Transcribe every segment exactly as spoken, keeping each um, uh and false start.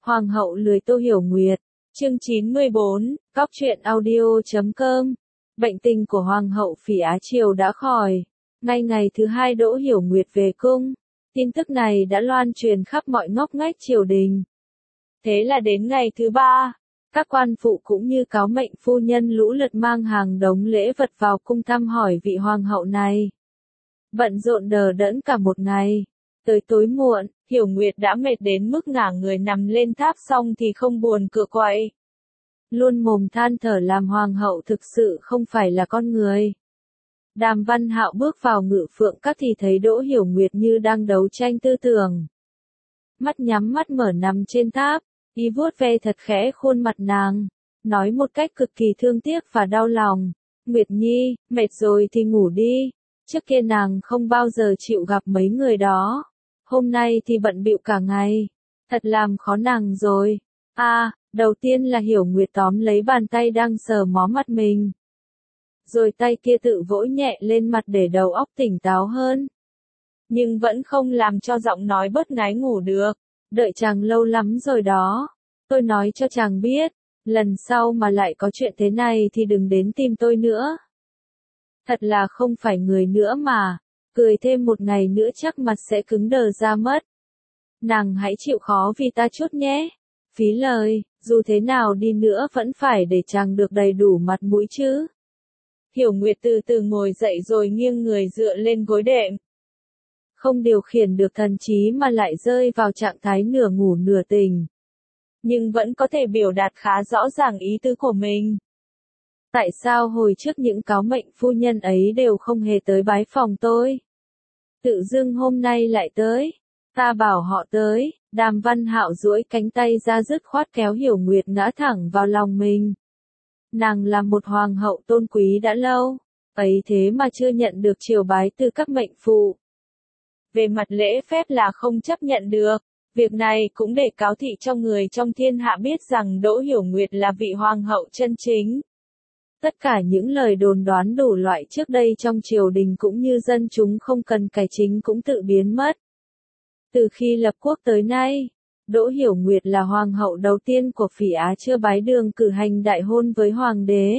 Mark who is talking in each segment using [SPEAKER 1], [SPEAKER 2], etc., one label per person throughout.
[SPEAKER 1] Hoàng hậu lười Tô Hiểu Nguyệt. Chương chín mươi bốn, Cóc truyện audio chấm com. Bệnh tình của Hoàng hậu Phỉ Á Triều đã khỏi. Ngay ngày thứ hai Đỗ Hiểu Nguyệt về cung. Tin tức này đã loan truyền khắp mọi ngóc ngách triều đình. Thế là đến ngày thứ ba, các quan phụ cũng như cáo mệnh phu nhân lũ lượt mang hàng đống lễ vật vào cung thăm hỏi vị hoàng hậu này. Bận rộn đờ đẫn cả một ngày. Tới tối muộn, Hiểu Nguyệt đã mệt đến mức ngả người nằm lên tháp xong thì không buồn cựa quậy. Luôn mồm than thở làm hoàng hậu thực sự không phải là con người. Đàm Văn Hạo bước vào Ngự Phượng Các thì thấy Đỗ Hiểu Nguyệt như đang đấu tranh tư tưởng. Mắt nhắm mắt mở nằm trên tháp, y vuốt ve thật khẽ khuôn mặt nàng, nói một cách cực kỳ thương tiếc và đau lòng. Nguyệt Nhi, mệt rồi thì ngủ đi. Trước kia nàng không bao giờ chịu gặp mấy người đó. Hôm nay thì bận bịu cả ngày. Thật làm khó nàng rồi. A, à, đầu tiên là Hiểu Nguyệt tóm lấy bàn tay đang sờ mó mặt mình. Rồi tay kia tự vỗ nhẹ lên mặt để đầu óc tỉnh táo hơn. Nhưng vẫn không làm cho giọng nói bớt ngái ngủ được. Đợi chàng lâu lắm rồi đó. Tôi nói cho chàng biết, lần sau mà lại có chuyện thế này thì đừng đến tìm tôi nữa. Thật là không phải người nữa mà, cười thêm một ngày nữa chắc mặt sẽ cứng đờ ra mất. Nàng hãy chịu khó vì ta chút nhé. Phí lời, dù thế nào đi nữa vẫn phải để chàng được đầy đủ mặt mũi chứ. Hiểu Nguyệt từ từ ngồi dậy rồi nghiêng người dựa lên gối đệm. Không điều khiển được thần trí mà lại rơi vào trạng thái nửa ngủ nửa tỉnh. Nhưng vẫn có thể biểu đạt khá rõ ràng ý tứ của mình. Tại sao hồi trước những cáo mệnh phu nhân ấy đều không hề tới bái phòng tôi? Tự dưng hôm nay lại tới. Ta bảo họ tới. Đàm Văn Hạo duỗi cánh tay ra dứt khoát kéo Hiểu Nguyệt ngã thẳng vào lòng mình. Nàng là một hoàng hậu tôn quý đã lâu, ấy thế mà chưa nhận được triều bái từ các mệnh phụ. Về mặt lễ phép là không chấp nhận được. Việc này cũng để cáo thị cho người trong thiên hạ biết rằng Đỗ Hiểu Nguyệt là vị hoàng hậu chân chính. Tất cả những lời đồn đoán đủ loại trước đây trong triều đình cũng như dân chúng không cần cải chính cũng tự biến mất. Từ khi lập quốc tới nay, Đỗ Hiểu Nguyệt là hoàng hậu đầu tiên của Phỉ Á chưa bái đường cử hành đại hôn với hoàng đế.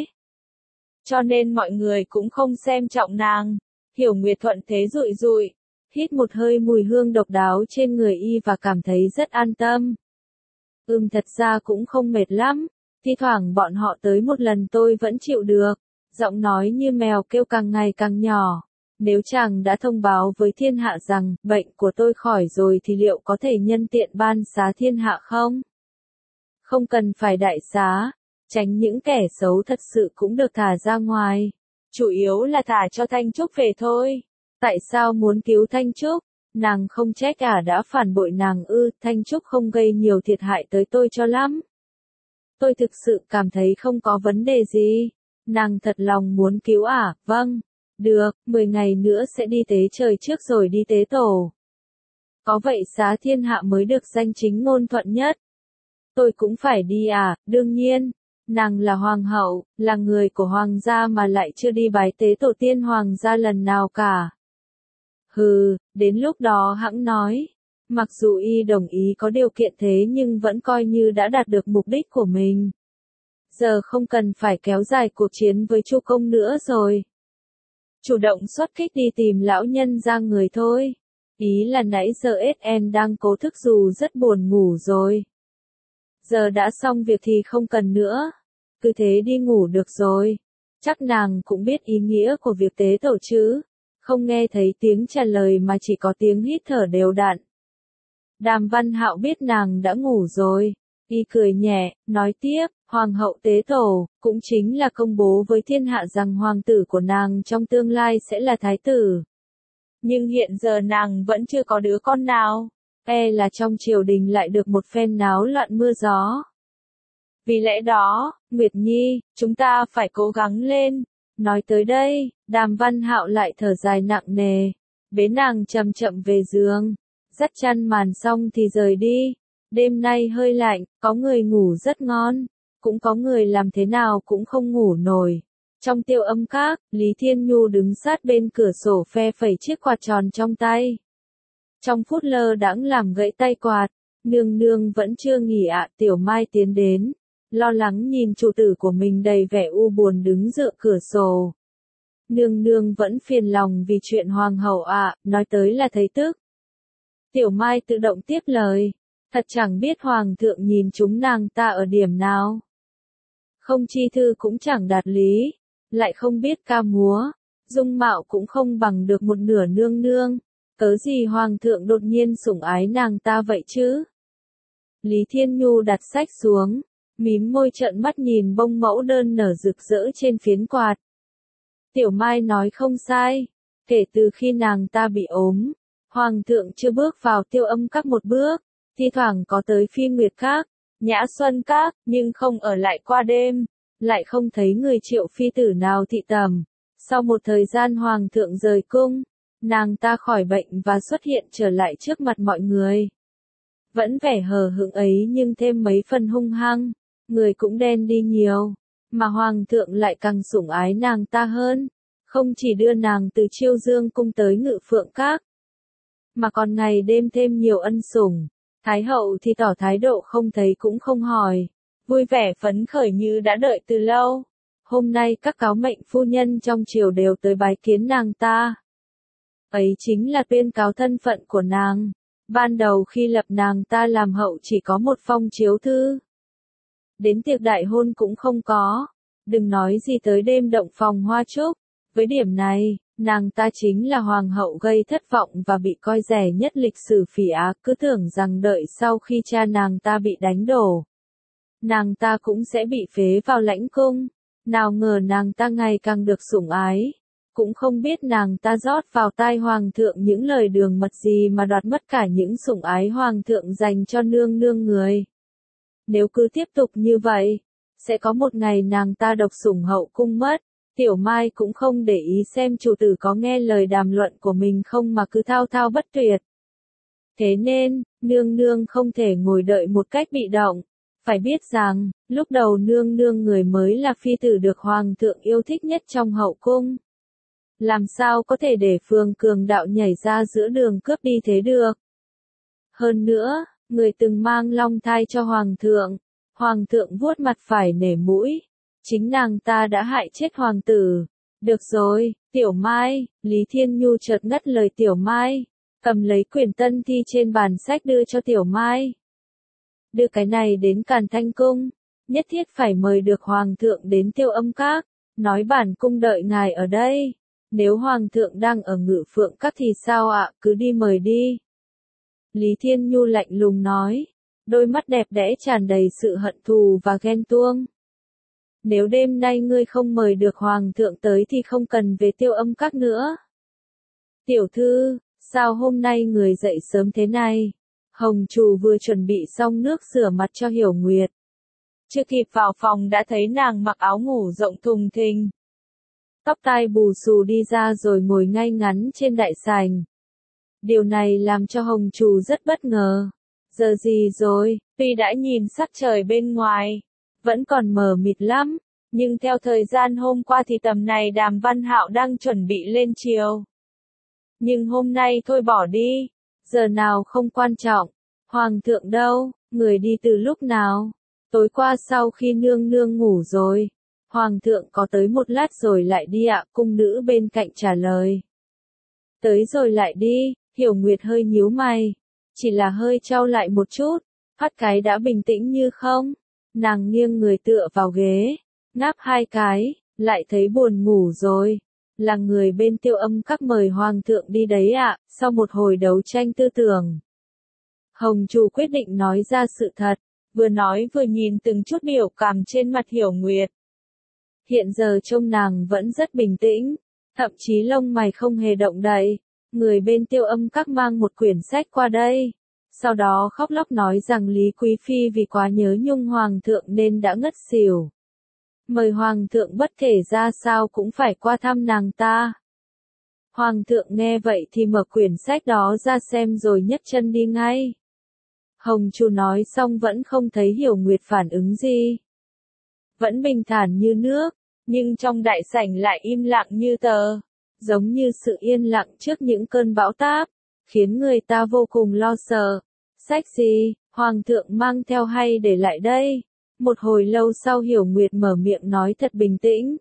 [SPEAKER 1] Cho nên mọi người cũng không xem trọng nàng. Hiểu Nguyệt thuận thế rụi rụi, hít một hơi mùi hương độc đáo trên người y và cảm thấy rất an tâm. Ừm thật ra cũng không mệt lắm, thi thoảng bọn họ tới một lần tôi vẫn chịu được. Giọng nói như mèo kêu càng ngày càng nhỏ. Nếu chàng đã thông báo với thiên hạ rằng bệnh của tôi khỏi rồi thì liệu có thể nhân tiện ban xá thiên hạ không? Không cần phải đại xá, tránh những kẻ xấu thật sự cũng được thả ra ngoài. Chủ yếu là thả cho Thanh Trúc về thôi. Tại sao muốn cứu Thanh Trúc? Nàng không trách à đã phản bội nàng ư, Thanh Trúc không gây nhiều thiệt hại tới tôi cho lắm. Tôi thực sự cảm thấy không có vấn đề gì. Nàng thật lòng muốn cứu à, vâng. Được, mười ngày nữa sẽ đi tế trời trước rồi đi tế tổ. Có vậy xá thiên hạ mới được danh chính ngôn thuận nhất. Tôi cũng phải đi à, đương nhiên. Nàng là hoàng hậu, là người của hoàng gia mà lại chưa đi bái tế tổ tiên hoàng gia lần nào cả. Hừ, đến lúc đó hẵng nói. Mặc dù y đồng ý có điều kiện thế nhưng vẫn coi như đã đạt được mục đích của mình. Giờ không cần phải kéo dài cuộc chiến với Chu Công nữa rồi. Chủ động xuất kích đi tìm lão nhân ra người thôi. Ý là nãy giờ ét en đang cố thức dù rất buồn ngủ rồi. Giờ đã xong việc thì không cần nữa. Cứ thế đi ngủ được rồi. Chắc nàng cũng biết ý nghĩa của việc tế tổ chứ. Không nghe thấy tiếng trả lời mà chỉ có tiếng hít thở đều đặn. Đàm Văn Hạo biết nàng đã ngủ rồi. Y cười nhẹ, nói tiếp, Hoàng hậu tế tổ, cũng chính là công bố với thiên hạ rằng hoàng tử của nàng trong tương lai sẽ là thái tử. Nhưng hiện giờ nàng vẫn chưa có đứa con nào, e là trong triều đình lại được một phen náo loạn mưa gió. Vì lẽ đó, Nguyệt Nhi, chúng ta phải cố gắng lên. Nói tới đây, Đàm Văn Hạo lại thở dài nặng nề, bế nàng chậm chậm về giường, dắt chăn màn xong thì rời đi. Đêm nay hơi lạnh, có người ngủ rất ngon, cũng có người làm thế nào cũng không ngủ nổi. Trong Tiêu Âm Các, Lý Thiên Nhu đứng sát bên cửa sổ phe phẩy chiếc quạt tròn trong tay. Trong phút lơ đãng làm gãy tay quạt, Nương nương vẫn chưa nghỉ ạ. Tiểu Mai tiến đến, lo lắng nhìn chủ tử của mình đầy vẻ u buồn đứng dựa cửa sổ. Nương nương vẫn phiền lòng vì chuyện hoàng hậu ạ, nói tới là thấy tức. Tiểu Mai tự động tiếp lời, thật chẳng biết hoàng thượng nhìn chúng nàng ta ở điểm nào. Không chi thư cũng chẳng đạt lý, lại không biết ca múa, dung mạo cũng không bằng được một nửa nương nương, cớ gì hoàng thượng đột nhiên sủng ái nàng ta vậy chứ? Lý Thiên Nhu đặt sách xuống, mím môi trợn mắt nhìn bông mẫu đơn nở rực rỡ trên phiến quạt. Tiểu Mai nói không sai, kể từ khi nàng ta bị ốm, hoàng thượng chưa bước vào Tiêu Âm Các một bước, thi thoảng có tới Phi Nguyệt Các, Nhã Xuân Các, nhưng không ở lại qua đêm, lại không thấy người Triệu phi tử nào thị tầm. Sau một thời gian hoàng thượng rời cung, nàng ta khỏi bệnh và xuất hiện trở lại trước mặt mọi người. Vẫn vẻ hờ hững ấy nhưng thêm mấy phần hung hăng, người cũng đen đi nhiều, mà hoàng thượng lại càng sủng ái nàng ta hơn, không chỉ đưa nàng từ Chiêu Dương cung tới Ngự Phượng Các, mà còn ngày đêm thêm nhiều ân sủng. Thái hậu thì tỏ thái độ không thấy cũng không hỏi, vui vẻ phấn khởi như đã đợi từ lâu. Hôm nay các cáo mệnh phu nhân trong triều đều tới bái kiến nàng ta. Ấy chính là tuyên cáo thân phận của nàng. Ban đầu khi lập nàng ta làm hậu chỉ có một phong chiếu thư. Đến tiệc đại hôn cũng không có. Đừng nói gì tới đêm động phòng hoa trúc. Với điểm này, nàng ta chính là hoàng hậu gây thất vọng và bị coi rẻ nhất lịch sử Phỉ Á, cứ tưởng rằng đợi sau khi cha nàng ta bị đánh đổ, nàng ta cũng sẽ bị phế vào lãnh cung. Nào ngờ nàng ta ngày càng được sủng ái, cũng không biết nàng ta rót vào tai hoàng thượng những lời đường mật gì mà đoạt mất cả những sủng ái hoàng thượng dành cho nương nương người. Nếu cứ tiếp tục như vậy, sẽ có một ngày nàng ta độc sủng hậu cung mất. Tiểu Mai cũng không để ý xem chủ tử có nghe lời đàm luận của mình không mà cứ thao thao bất tuyệt. Thế nên, nương nương không thể ngồi đợi một cách bị động. Phải biết rằng, lúc đầu nương nương người mới là phi tử được hoàng thượng yêu thích nhất trong hậu cung. Làm sao có thể để Phương Cường đạo nhảy ra giữa đường cướp đi thế được? Hơn nữa, người từng mang long thai cho hoàng thượng, hoàng thượng vuốt mặt phải nể mũi. Chính nàng ta đã hại chết hoàng tử. Được rồi, Tiểu Mai, Lý Thiên Nhu chợt ngắt lời Tiểu Mai, cầm lấy quyển tân thi trên bàn sách đưa cho Tiểu Mai. Đưa cái này đến Càn Thanh Cung, nhất thiết phải mời được hoàng thượng đến Tiêu Âm Các, nói bản cung đợi ngài ở đây. Nếu hoàng thượng đang ở Ngự Phượng Các thì sao ạ, cứ đi mời đi. Lý Thiên Nhu lạnh lùng nói, đôi mắt đẹp đẽ tràn đầy sự hận thù và ghen tuông. Nếu đêm nay ngươi không mời được hoàng thượng tới thì không cần về Tiêu Âm Các nữa. Tiểu thư, sao hôm nay người dậy sớm thế này? Hồng Trù vừa chuẩn bị xong nước rửa mặt cho Hiểu Nguyệt. Chưa kịp vào phòng đã thấy nàng mặc áo ngủ rộng thùng thình. Tóc tai bù xù đi ra rồi ngồi ngay ngắn trên đại sảnh. Điều này làm cho Hồng Trù rất bất ngờ. Giờ gì rồi? Tuy đã nhìn sắc trời bên ngoài vẫn còn mờ mịt lắm, nhưng theo thời gian hôm qua thì tầm này Đàm Văn Hạo đang chuẩn bị lên triều. Nhưng hôm nay thôi bỏ đi, giờ nào không quan trọng. Hoàng thượng đâu, người đi từ lúc nào? Tối qua sau khi nương nương ngủ rồi, hoàng thượng có tới một lát rồi lại đi ạ, cung nữ bên cạnh trả lời. Tới rồi lại đi, Hiểu Nguyệt hơi nhíu mày, chỉ là hơi trao lại một chút, phát cái đã bình tĩnh như không. Nàng nghiêng người tựa vào ghế, ngáp hai cái, lại thấy buồn ngủ rồi. Là người bên Tiêu Âm Các mời hoàng thượng đi đấy ạ, sau một hồi đấu tranh tư tưởng. Hồng Trù quyết định nói ra sự thật, vừa nói vừa nhìn từng chút biểu cảm trên mặt Hiểu Nguyệt. Hiện giờ trông nàng vẫn rất bình tĩnh, thậm chí lông mày không hề động đậy. Người bên Tiêu Âm Các mang một quyển sách qua đây. Sau đó khóc lóc nói rằng Lý Quý Phi vì quá nhớ nhung hoàng thượng nên đã ngất xỉu. Mời hoàng thượng bất kể ra sao cũng phải qua thăm nàng ta. Hoàng thượng nghe vậy thì mở quyển sách đó ra xem rồi nhấc chân đi ngay. Hồng Trù nói xong vẫn không thấy Hiểu Nguyệt phản ứng gì. Vẫn bình thản như nước, nhưng trong đại sảnh lại im lặng như tờ, giống như sự yên lặng trước những cơn bão táp, khiến người ta vô cùng lo sợ. Sách gì? Hoàng thượng mang theo hay để lại đây? Một hồi lâu sau Hiểu Nguyệt mở miệng nói thật bình tĩnh.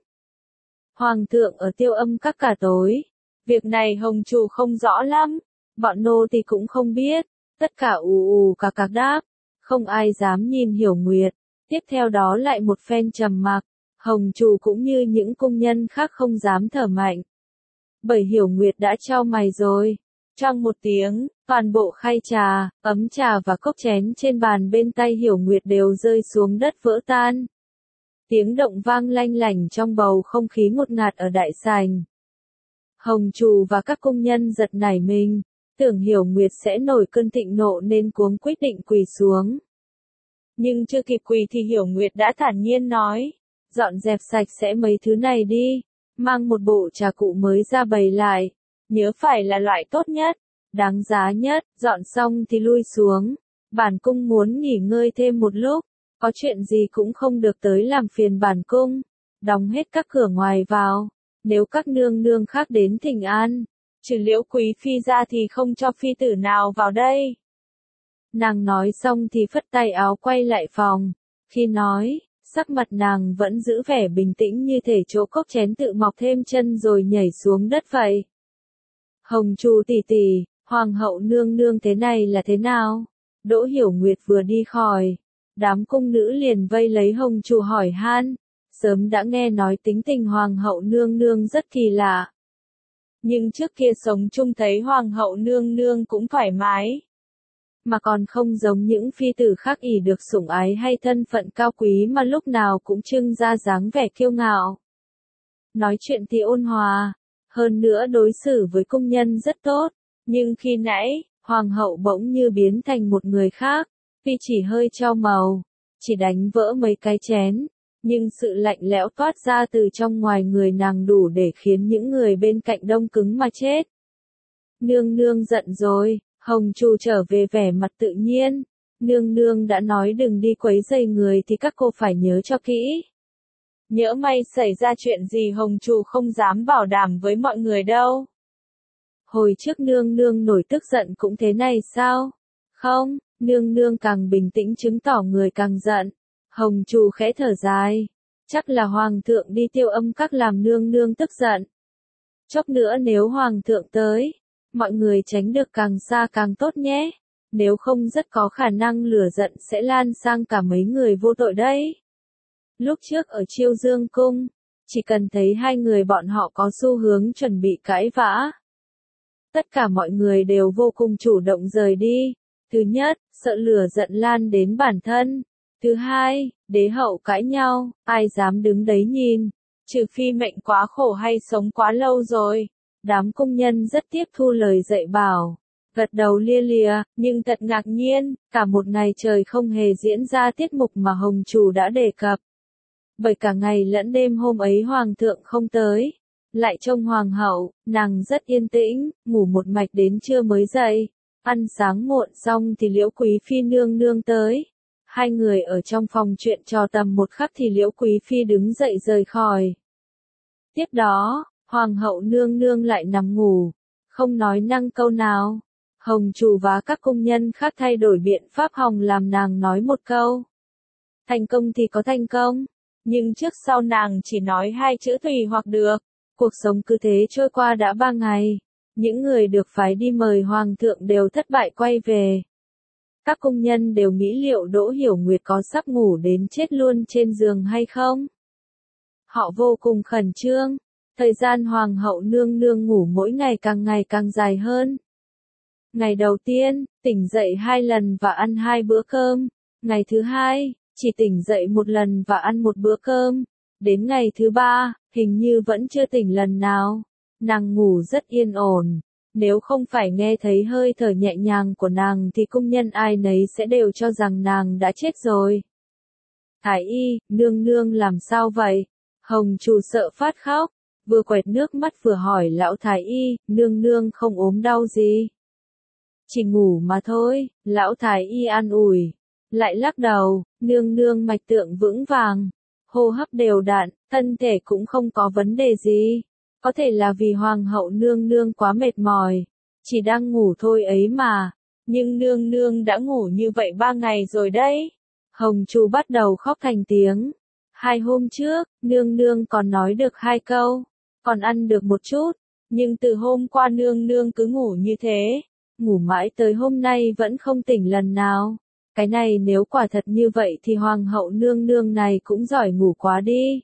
[SPEAKER 1] Hoàng thượng ở Tiêu Âm Các cả tối. Việc này Hồng Chủ không rõ lắm. Bọn nô thì cũng không biết. Tất cả ù ù cà cà đáp. Không ai dám nhìn Hiểu Nguyệt. Tiếp theo đó lại một phen trầm mặc. Hồng Chủ cũng như những cung nhân khác không dám thở mạnh. Bởi Hiểu Nguyệt đã trao mày rồi. Trong một tiếng, toàn bộ khay trà, ấm trà và cốc chén trên bàn bên tay Hiểu Nguyệt đều rơi xuống đất vỡ tan. Tiếng động vang lanh lảnh trong bầu không khí ngột ngạt ở đại sảnh. Hồng Chủ và các cung nhân giật nảy mình, tưởng Hiểu Nguyệt sẽ nổi cơn thịnh nộ nên cuống quyết định quỳ xuống. Nhưng chưa kịp quỳ thì Hiểu Nguyệt đã thản nhiên nói, dọn dẹp sạch sẽ mấy thứ này đi, mang một bộ trà cụ mới ra bày lại, nhớ phải là loại tốt nhất, đáng giá nhất, dọn xong thì lui xuống, bản cung muốn nghỉ ngơi thêm một lúc, có chuyện gì cũng không được tới làm phiền bản cung, đóng hết các cửa ngoài vào, nếu các nương nương khác đến thỉnh an, trừ Liễu Quý Phi ra thì không cho phi tử nào vào đây. Nàng nói xong thì phất tay áo quay lại phòng, khi nói, sắc mặt nàng vẫn giữ vẻ bình tĩnh như thể chỗ cốc chén tự mọc thêm chân rồi nhảy xuống đất vậy. Hồng Chủ tỷ tỷ, Hoàng hậu nương nương thế này là thế nào? Đỗ Hiểu Nguyệt vừa đi khỏi, đám cung nữ liền vây lấy Hồng Chủ hỏi han, sớm đã nghe nói tính tình Hoàng hậu nương nương rất kỳ lạ. Nhưng trước kia sống chung thấy Hoàng hậu nương nương cũng thoải mái. Mà còn không giống những phi tử khác ỷ được sủng ái hay thân phận cao quý mà lúc nào cũng trưng ra dáng vẻ kiêu ngạo. Nói chuyện thì ôn hòa, hơn nữa đối xử với cung nhân rất tốt, nhưng khi nãy, Hoàng hậu bỗng như biến thành một người khác, tuy chỉ hơi trao màu, chỉ đánh vỡ mấy cái chén, nhưng sự lạnh lẽo toát ra từ trong ngoài người nàng đủ để khiến những người bên cạnh đông cứng mà chết. Nương nương giận rồi. Hồng Chủ trở về vẻ mặt tự nhiên, nương nương đã nói đừng đi quấy rầy người thì các cô phải nhớ cho kỹ. Nhỡ may xảy ra chuyện gì Hồng Chủ không dám bảo đảm với mọi người đâu. Hồi trước nương nương nổi tức giận cũng thế này sao? Không, nương nương càng bình tĩnh chứng tỏ người càng giận. Hồng Chủ khẽ thở dài, chắc là Hoàng thượng đi Tiêu Âm Các làm nương nương tức giận. Chốc nữa nếu Hoàng thượng tới, mọi người tránh được càng xa càng tốt nhé, nếu không rất có khả năng lửa giận sẽ lan sang cả mấy người vô tội đấy. Lúc trước ở Chiêu Dương Cung, chỉ cần thấy hai người bọn họ có xu hướng chuẩn bị cãi vã, tất cả mọi người đều vô cùng chủ động rời đi. Thứ nhất, sợ lửa giận lan đến bản thân. Thứ hai, đế hậu cãi nhau, ai dám đứng đấy nhìn, trừ phi mệnh quá khổ hay sống quá lâu rồi. Đám công nhân rất tiếp thu lời dạy bảo, gật đầu lia lịa, nhưng thật ngạc nhiên, cả một ngày trời không hề diễn ra tiết mục mà Hồng Chủ đã đề cập. Bởi cả ngày lẫn đêm hôm ấy Hoàng thượng không tới, lại trông Hoàng hậu, nàng rất yên tĩnh, ngủ một mạch đến trưa mới dậy, ăn sáng muộn xong thì Liễu Quý Phi nương nương tới. Hai người ở trong phòng chuyện trò tầm một khắc thì Liễu Quý Phi đứng dậy rời khỏi. Tiếp đó, Hoàng hậu nương nương lại nằm ngủ, không nói năng câu nào. Hồng Chủ và các công nhân khác thay đổi biện pháp hòng làm nàng nói một câu. Thành công thì có thành công, nhưng trước sau nàng chỉ nói hai chữ tùy hoặc được. Cuộc sống cứ thế trôi qua đã ba ngày, những người được phái đi mời Hoàng thượng đều thất bại quay về. Các công nhân đều nghĩ liệu Đỗ Hiểu Nguyệt có sắp ngủ đến chết luôn trên giường hay không. Họ vô cùng khẩn trương. Thời gian Hoàng hậu nương nương ngủ mỗi ngày càng ngày càng dài hơn. Ngày đầu tiên, tỉnh dậy hai lần và ăn hai bữa cơm. Ngày thứ hai, chỉ tỉnh dậy một lần và ăn một bữa cơm. Đến ngày thứ ba, hình như vẫn chưa tỉnh lần nào. Nàng ngủ rất yên ổn. Nếu không phải nghe thấy hơi thở nhẹ nhàng của nàng thì công nhân ai nấy sẽ đều cho rằng nàng đã chết rồi. Thái y, nương nương làm sao vậy? Hồng Chủ sợ phát khóc. Vừa quẹt nước mắt vừa hỏi lão thái y, nương nương không ốm đau gì. Chỉ ngủ mà thôi, lão thái y an ủi. Lại lắc đầu, nương nương mạch tượng vững vàng, hô hấp đều đặn, thân thể cũng không có vấn đề gì. Có thể là vì Hoàng hậu nương nương quá mệt mỏi, chỉ đang ngủ thôi ấy mà. nhưng nương nương đã ngủ như vậy ba ngày rồi đấy. Hồng Trù bắt đầu khóc thành tiếng. Hai hôm trước, nương nương còn nói được hai câu, còn ăn được một chút, nhưng từ hôm qua nương nương cứ ngủ như thế, ngủ mãi tới hôm nay vẫn không tỉnh lần nào. Cái này nếu quả thật như vậy thì hoàng hậu nương nương này cũng giỏi ngủ quá đi.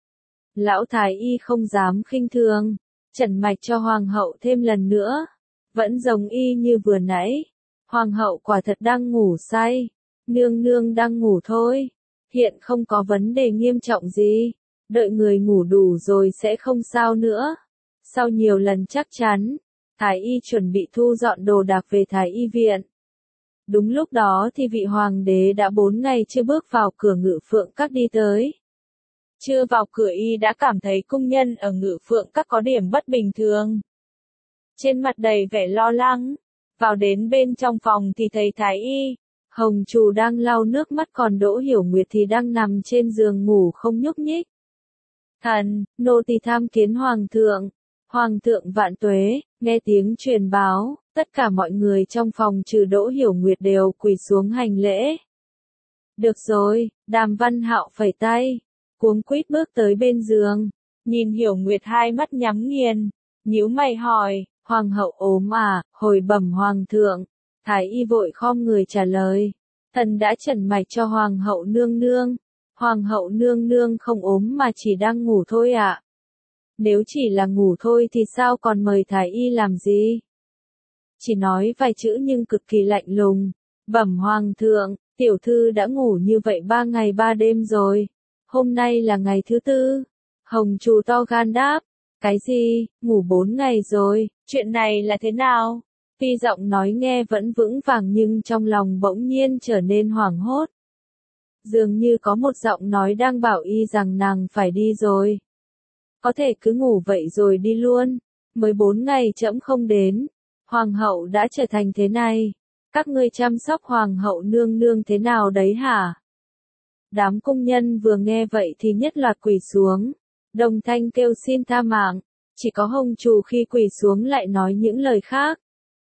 [SPEAKER 1] Lão thái y không dám khinh thường, chẩn mạch cho hoàng hậu thêm lần nữa, vẫn giống y như vừa nãy. Hoàng hậu quả thật đang ngủ say, nương nương đang ngủ thôi, hiện không có vấn đề nghiêm trọng gì, đợi người ngủ đủ rồi sẽ không sao nữa. Sau nhiều lần chắc chắn, thái y chuẩn bị thu dọn đồ đạc về thái y viện. Đúng lúc đó thì vị hoàng đế đã bốn ngày chưa bước vào cửa Ngự Phượng Các đi tới. Chưa vào cửa y đã cảm thấy cung nhân ở Ngự Phượng Các có điểm bất bình thường. Trên mặt đầy vẻ lo lắng, vào đến bên trong phòng thì thấy thái y, Hồng Trù đang lau nước mắt, còn Đỗ Hiểu Nguyệt thì đang nằm trên giường ngủ không nhúc nhích. Thần, nô tỳ tham kiến hoàng thượng. Hoàng thượng vạn tuế. Nghe tiếng truyền báo, tất cả mọi người trong phòng trừ Đỗ Hiểu Nguyệt đều quỳ xuống hành lễ. Được rồi, Đàm Văn Hạo phẩy tay, cuống quýt bước tới bên giường, nhìn Hiểu Nguyệt hai mắt nhắm nghiền, nhíu mày hỏi, hoàng hậu ốm à? Hồi bẩm hoàng thượng. Thái y vội khom người trả lời, thần đã chẩn mạch cho hoàng hậu nương nương. Hoàng hậu nương nương không ốm mà chỉ đang ngủ thôi ạ. À? Nếu chỉ là ngủ thôi thì sao còn mời thái y làm gì? Chỉ nói vài chữ nhưng cực kỳ lạnh lùng. Bẩm hoàng thượng, tiểu thư đã ngủ như vậy ba ngày ba đêm rồi. Hôm nay là ngày thứ tư. Hồng Trù to gan đáp. Cái gì, ngủ bốn ngày rồi, chuyện này là thế nào? Tuy giọng nói nghe vẫn vững vàng nhưng trong lòng bỗng nhiên trở nên hoảng hốt. Dường như có một giọng nói đang bảo y rằng nàng phải đi rồi. Có thể cứ ngủ vậy rồi đi luôn. Mới bốn ngày trẫm không đến, hoàng hậu đã trở thành thế này. Các ngươi chăm sóc hoàng hậu nương nương thế nào đấy hả? Đám cung nhân vừa nghe vậy thì nhất loạt quỳ xuống, đồng thanh kêu xin tha mạng. Chỉ có Hồng Trù khi quỳ xuống lại nói những lời khác.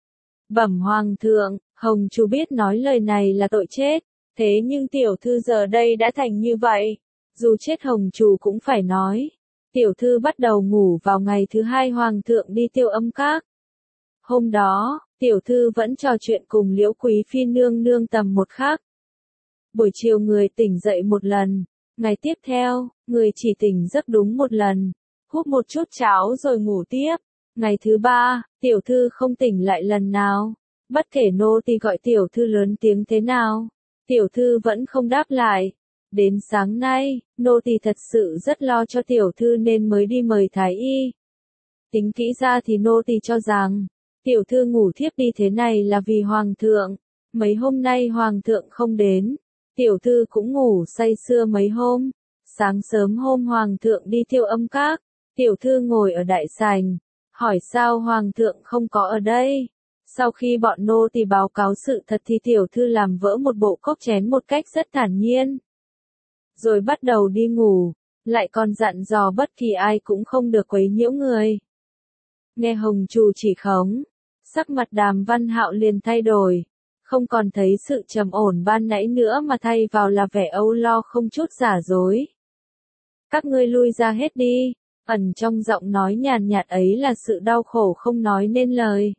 [SPEAKER 1] Bẩm hoàng thượng, Hồng Trù biết nói lời này là tội chết, thế nhưng tiểu thư giờ đây đã thành như vậy. Dù chết Hồng Trù cũng phải nói. Tiểu thư bắt đầu ngủ vào ngày thứ hai hoàng thượng đi Tiêu Âm Các. Hôm đó, tiểu thư vẫn trò chuyện cùng Liễu Quý Phi nương nương tầm một khắc. Buổi chiều người tỉnh dậy một lần, ngày tiếp theo, người chỉ tỉnh giấc đúng một lần, húp một chút cháo rồi ngủ tiếp. Ngày thứ ba, tiểu thư không tỉnh lại lần nào. Bất kể nô tỳ gọi tiểu thư lớn tiếng thế nào, tiểu thư vẫn không đáp lại. Đến sáng nay, nô tỳ thật sự rất lo cho tiểu thư nên mới đi mời thái y. Tính kỹ ra thì nô tỳ cho rằng, tiểu thư ngủ thiếp đi thế này là vì hoàng thượng. Mấy hôm nay hoàng thượng không đến, tiểu thư cũng ngủ say sưa mấy hôm. Sáng sớm hôm hoàng thượng đi Tiêu Âm Các, tiểu thư ngồi ở đại sảnh, hỏi sao hoàng thượng không có ở đây. Sau khi bọn nô tỳ báo cáo sự thật thì tiểu thư làm vỡ một bộ cốc chén một cách rất thản nhiên. Rồi bắt đầu đi ngủ, lại còn dặn dò bất kỳ ai cũng không được quấy nhiễu người. Nghe Hồng Trù chỉ khống, sắc mặt Đàm Văn Hạo liền thay đổi, không còn thấy sự trầm ổn ban nãy nữa mà thay vào là vẻ âu lo không chút giả dối. Các ngươi lui ra hết đi, ẩn trong giọng nói nhàn nhạt ấy là sự đau khổ không nói nên lời.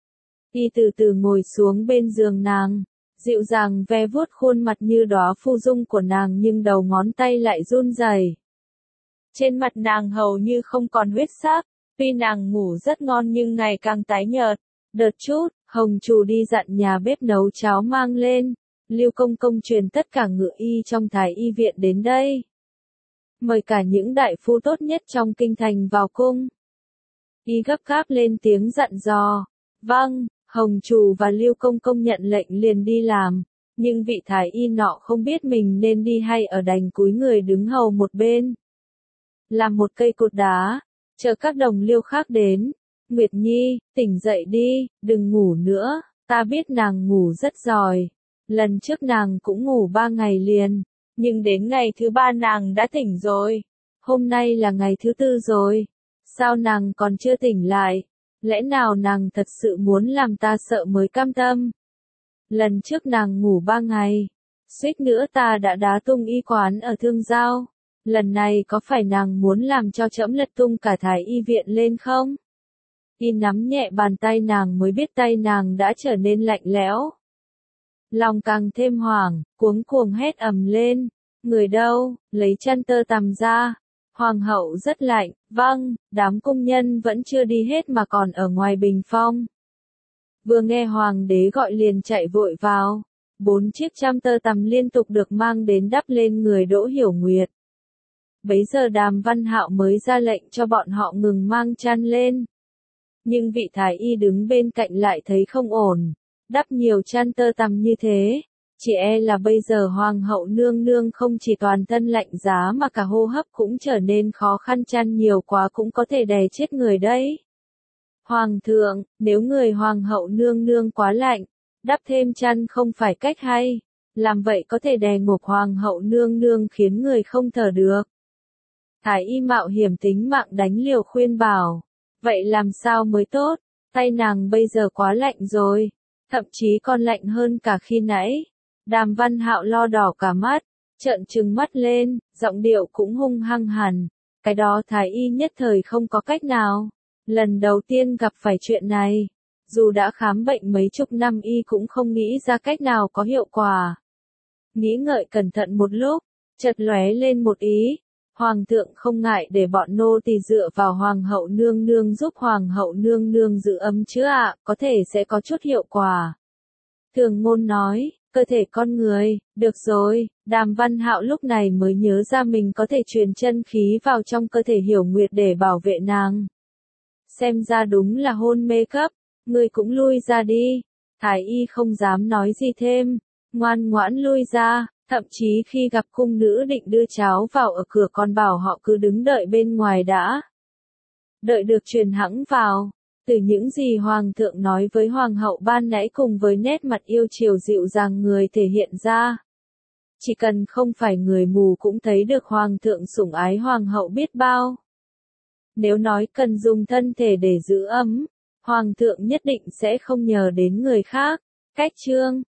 [SPEAKER 1] Y từ từ ngồi xuống bên giường nàng, dịu dàng ve vuốt khuôn mặt như đóa phu dung của nàng nhưng đầu ngón tay lại run rẩy. Trên mặt nàng hầu như không còn huyết sắc, tuy nàng ngủ rất ngon nhưng ngày càng tái nhợt. Đợt chút, Hồng Trù đi dặn nhà bếp nấu cháo mang lên, Lưu Công Công truyền tất cả ngự y trong thái y viện đến đây. Mời cả những đại phu tốt nhất trong kinh thành vào cung. Y gấp gáp lên tiếng dặn dò. Vâng, Hồng Trù và Lưu Công Công nhận lệnh liền đi làm, nhưng vị thái y nọ không biết mình nên đi hay ở đành cúi người đứng hầu một bên. Làm một cây cột đá, chờ các đồng liêu khác đến. Nguyệt Nhi, tỉnh dậy đi, đừng ngủ nữa, ta biết nàng ngủ rất giỏi. Lần trước nàng cũng ngủ ba ngày liền, nhưng đến ngày thứ ba nàng đã tỉnh rồi. Hôm nay là ngày thứ tư rồi, sao nàng còn chưa tỉnh lại? Lẽ nào nàng thật sự muốn làm ta sợ mới cam tâm? Lần trước nàng ngủ ba ngày, suýt nữa ta đã đá tung y quán ở Thương Giao. Lần này có phải nàng muốn làm cho trẫm lật tung cả Thái Y viện lên không? Y nắm nhẹ bàn tay nàng mới biết tay nàng đã trở nên lạnh lẽo. Lòng càng thêm hoảng, cuống cuồng hét ầm lên. Người đâu, lấy chăn tơ tằm ra. Hoàng hậu rất lạnh, vâng, đám cung nhân vẫn chưa đi hết mà còn ở ngoài bình phong. Vừa nghe hoàng đế gọi liền chạy vội vào. Bốn chiếc chăn tơ tằm liên tục được mang đến đắp lên người Đỗ Hiểu Nguyệt. Bấy giờ Đàm Văn Hạo mới ra lệnh cho bọn họ ngừng mang chăn lên. Nhưng vị thái y đứng bên cạnh lại thấy không ổn. Đắp nhiều chăn tơ tằm như thế, chỉ e là bây giờ hoàng hậu nương nương không chỉ toàn thân lạnh giá mà cả hô hấp cũng trở nên khó khăn, chăn nhiều quá cũng có thể đè chết người đấy. Hoàng thượng, nếu người hoàng hậu nương nương quá lạnh, đắp thêm chăn không phải cách hay, làm vậy có thể đè ngộp hoàng hậu nương nương khiến người không thở được. Thái y mạo hiểm tính mạng đánh liều khuyên bảo, vậy làm sao mới tốt, tay nàng bây giờ quá lạnh rồi, thậm chí còn lạnh hơn cả khi nãy. Đàm Văn Hạo lo đỏ cả mắt, trợn trừng mắt lên, giọng điệu cũng hung hăng hẳn, cái đó thái y nhất thời không có cách nào, lần đầu tiên gặp phải chuyện này, dù đã khám bệnh mấy chục năm y cũng không nghĩ ra cách nào có hiệu quả. Nghĩ ngợi cẩn thận một lúc, chợt lóe lên một ý. Hoàng thượng không ngại để bọn nô tỳ dựa vào hoàng hậu nương nương giúp hoàng hậu nương nương giữ ấm chứ ạ, có thể sẽ có chút hiệu quả. Thường ngôn nói, cơ thể con người, được rồi, Đàm Văn Hạo lúc này mới nhớ ra mình có thể truyền chân khí vào trong cơ thể Hiểu Nguyệt để bảo vệ nàng. Xem ra đúng là hôn mê cấp, người cũng lui ra đi. Thái y không dám nói gì thêm, ngoan ngoãn lui ra. Thậm chí khi gặp cung nữ định đưa cháo vào ở cửa còn bảo họ cứ đứng đợi bên ngoài đã. Đợi được truyền hãng vào, từ những gì hoàng thượng nói với hoàng hậu ban nãy cùng với nét mặt yêu chiều dịu dàng người thể hiện ra. Chỉ cần không phải người mù cũng thấy được hoàng thượng sủng ái hoàng hậu biết bao. Nếu nói cần dùng thân thể để giữ ấm, hoàng thượng nhất định sẽ không nhờ đến người khác. Cách chương